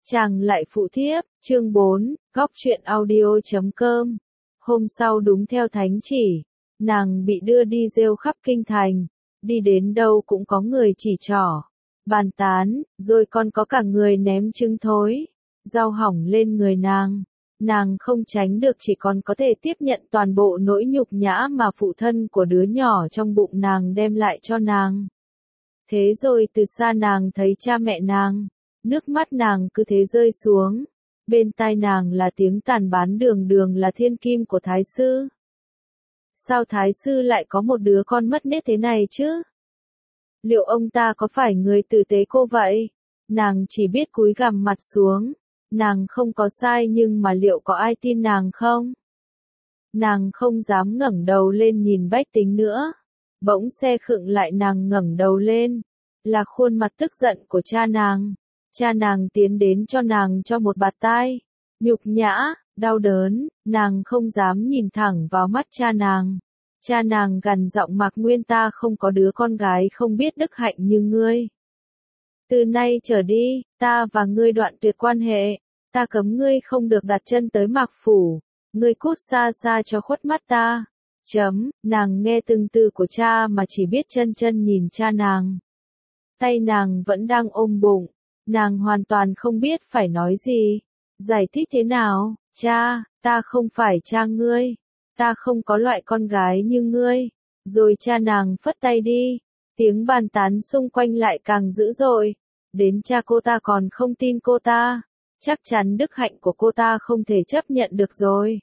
Chàng lại phụ thiếp, chương 4, góc truyện audio.com. Hôm sau đúng theo thánh chỉ, nàng bị đưa đi rêu khắp kinh thành, đi đến đâu cũng có người chỉ trỏ, bàn tán, rồi còn có cả người ném trứng thối, rau hỏng lên người nàng không tránh được chỉ còn có thể tiếp nhận toàn bộ nỗi nhục nhã mà phụ thân của đứa nhỏ trong bụng nàng đem lại cho nàng. Thế rồi từ xa nàng thấy cha mẹ nàng. Nước mắt nàng cứ thế rơi xuống, bên tai nàng là tiếng tàn bán đường là thiên kim của Thái sư. Sao Thái sư lại có một đứa con mất nết thế này chứ? Liệu ông ta có phải người tử tế cô vậy? Nàng chỉ biết cúi gằm mặt xuống, nàng không có sai nhưng mà liệu có ai tin nàng không? Nàng không dám ngẩng đầu lên nhìn bách tính nữa. Bỗng xe khựng lại nàng ngẩng đầu lên, là khuôn mặt tức giận của cha nàng. Cha nàng tiến đến cho nàng cho một bạt tai, nhục nhã, đau đớn, nàng không dám nhìn thẳng vào mắt cha nàng. Cha nàng gằn giọng Mạc Nguyên, ta không có đứa con gái không biết đức hạnh như ngươi. Từ nay trở đi, ta và ngươi đoạn tuyệt quan hệ, ta cấm ngươi không được đặt chân tới Mạc phủ, ngươi cút xa xa cho khuất mắt ta. Nàng nghe từng từ của cha mà chỉ biết chân nhìn cha nàng. Tay nàng vẫn đang ôm bụng. Nàng hoàn toàn không biết phải nói gì, giải thích thế nào. Cha, ta không phải cha ngươi, ta không có loại con gái như ngươi. Rồi cha nàng phất tay đi, tiếng bàn tán xung quanh lại càng dữ dội. Đến cha cô ta còn không tin cô ta, chắc chắn đức hạnh của cô ta không thể chấp nhận được rồi.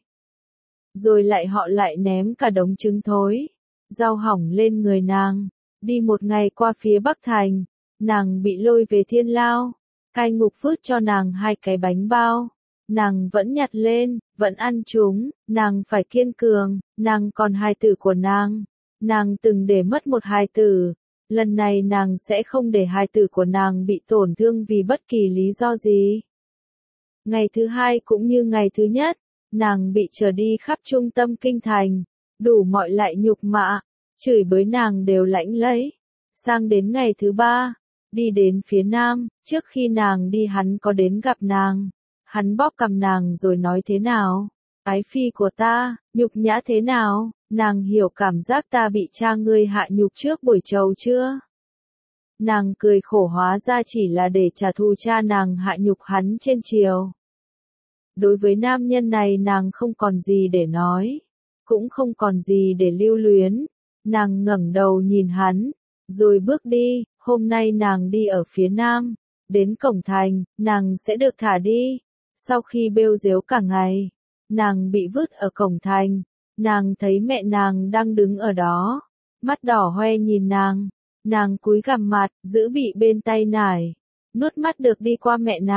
Rồi họ lại ném cả đống trứng thối, rau hỏng lên người nàng. Đi một ngày qua phía Bắc Thành, nàng bị lôi về Thiên Lao, cai ngục vứt cho nàng 2 cái bánh bao. Nàng vẫn nhặt lên, vẫn ăn chúng, nàng phải kiên cường, nàng còn hài tử của nàng. Nàng từng để mất một hài tử, lần này nàng sẽ không để hài tử của nàng bị tổn thương vì bất kỳ lý do gì. Ngày thứ 2 cũng như ngày thứ nhất, nàng bị chở đi khắp trung tâm kinh thành, đủ mọi loại nhục mạ, chửi bới nàng đều lãnh lấy. Sang đến ngày thứ 3, đi đến phía nam, trước khi nàng đi hắn có đến gặp nàng. Hắn bóp cằm nàng rồi nói thế nào? Ái phi của ta, nhục nhã thế nào? Nàng hiểu cảm giác ta bị cha ngươi hạ nhục trước buổi trầu chưa? Nàng cười khổ, hóa ra chỉ là để trả thù cha nàng hạ nhục hắn trên triều. Đối với nam nhân này nàng không còn gì để nói, cũng không còn gì để lưu luyến. Nàng ngẩng đầu nhìn hắn, rồi bước đi. Hôm nay nàng đi ở phía nam, đến cổng thành, nàng sẽ được thả đi. Sau khi bêu rếu cả ngày, nàng bị vứt ở cổng thành, nàng thấy mẹ nàng đang đứng ở đó, mắt đỏ hoe nhìn nàng cúi gằm mặt, giữ bị bên tay nải, nuốt mắt được đi qua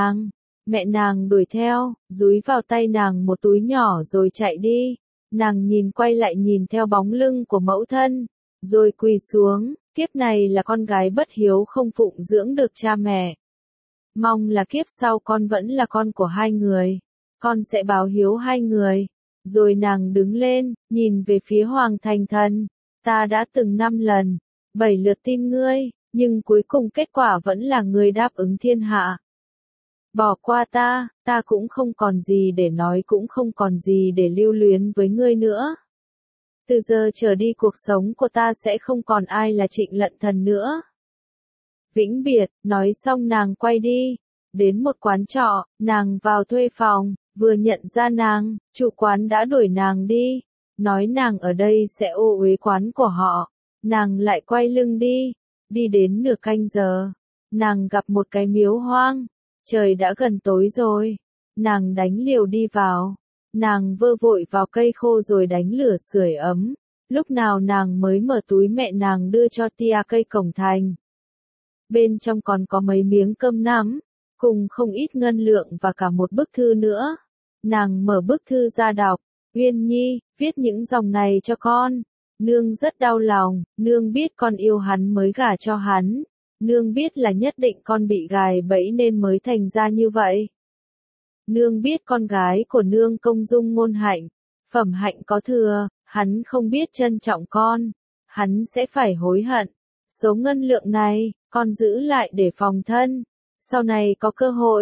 mẹ nàng đuổi theo, dúi vào tay nàng một túi nhỏ rồi chạy đi. Nàng nhìn quay lại nhìn theo bóng lưng của mẫu thân, rồi quỳ xuống. Kiếp này là con gái bất hiếu không phụng dưỡng được cha mẹ. Mong là kiếp sau con vẫn là con của 2 người. Con sẽ báo hiếu 2 người. Rồi nàng đứng lên, nhìn về phía Hoàng Thành Thần. Ta đã từng 5 lần, 7 lượt tin ngươi, nhưng cuối cùng kết quả vẫn là ngươi đáp ứng thiên hạ. Bỏ qua ta cũng không còn gì để nói, cũng không còn gì để lưu luyến với ngươi nữa. Từ giờ trở đi cuộc sống của ta sẽ không còn ai là Trịnh Lận Thần nữa. Vĩnh biệt. Nói xong nàng quay đi, đến một quán trọ, nàng vào thuê phòng, vừa nhận ra nàng, chủ quán đã đuổi nàng đi, nói nàng ở đây sẽ ô uế quán của họ. Nàng lại quay lưng đi đến nửa canh giờ, nàng gặp một cái miếu hoang, trời đã gần tối rồi, nàng đánh liều đi vào. Nàng vơ vội vào cây khô rồi đánh lửa sưởi ấm. Lúc nào nàng mới mở túi mẹ nàng đưa cho tia cây cổng thành. Bên trong còn có mấy miếng cơm nắm, cùng không ít ngân lượng và cả một bức thư nữa. Nàng mở bức thư ra đọc. Uyên Nhi, viết những dòng này cho con. Nương rất đau lòng, nương biết con yêu hắn mới gả cho hắn. Nương biết là nhất định con bị gài bẫy nên mới thành ra như vậy. Nương biết con gái của nương công dung ngôn hạnh, phẩm hạnh có thừa, hắn không biết trân trọng con, hắn sẽ phải hối hận. Số ngân lượng này, con giữ lại để phòng thân, sau này có cơ hội,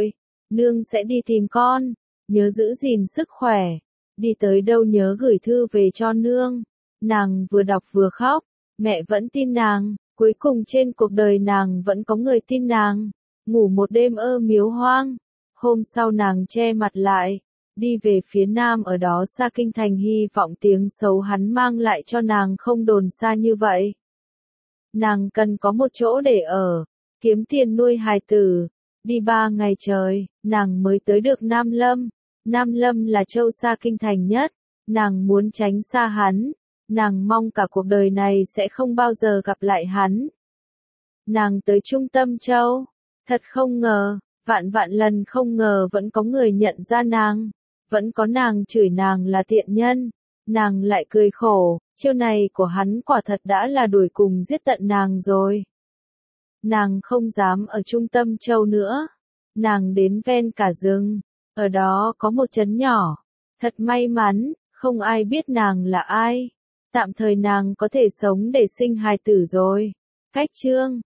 nương sẽ đi tìm con, nhớ giữ gìn sức khỏe, đi tới đâu nhớ gửi thư về cho nương. Nàng vừa đọc vừa khóc, mẹ vẫn tin nàng, cuối cùng trên cuộc đời nàng vẫn có người tin nàng. Ngủ một đêm miếu hoang, hôm sau nàng che mặt lại, đi về phía nam ở đó xa kinh thành, hy vọng tiếng xấu hắn mang lại cho nàng không đồn xa như vậy. Nàng cần có một chỗ để ở, kiếm tiền nuôi hài tử. Đi 3 ngày trời, nàng mới tới được Nam Lâm. Nam Lâm là châu xa kinh thành nhất, nàng muốn tránh xa hắn, nàng mong cả cuộc đời này sẽ không bao giờ gặp lại hắn. Nàng tới trung tâm châu, thật không ngờ, vạn vạn lần không ngờ vẫn có người nhận ra nàng, vẫn có nàng chửi nàng là tiện nhân, nàng lại cười khổ, chiêu này của hắn quả thật đã là đuổi cùng giết tận nàng rồi. Nàng không dám ở trung tâm châu nữa, nàng đến ven cả rừng, ở đó có một trấn nhỏ, thật may mắn, không ai biết nàng là ai, tạm thời nàng có thể sống để sinh hài tử rồi. Cách chương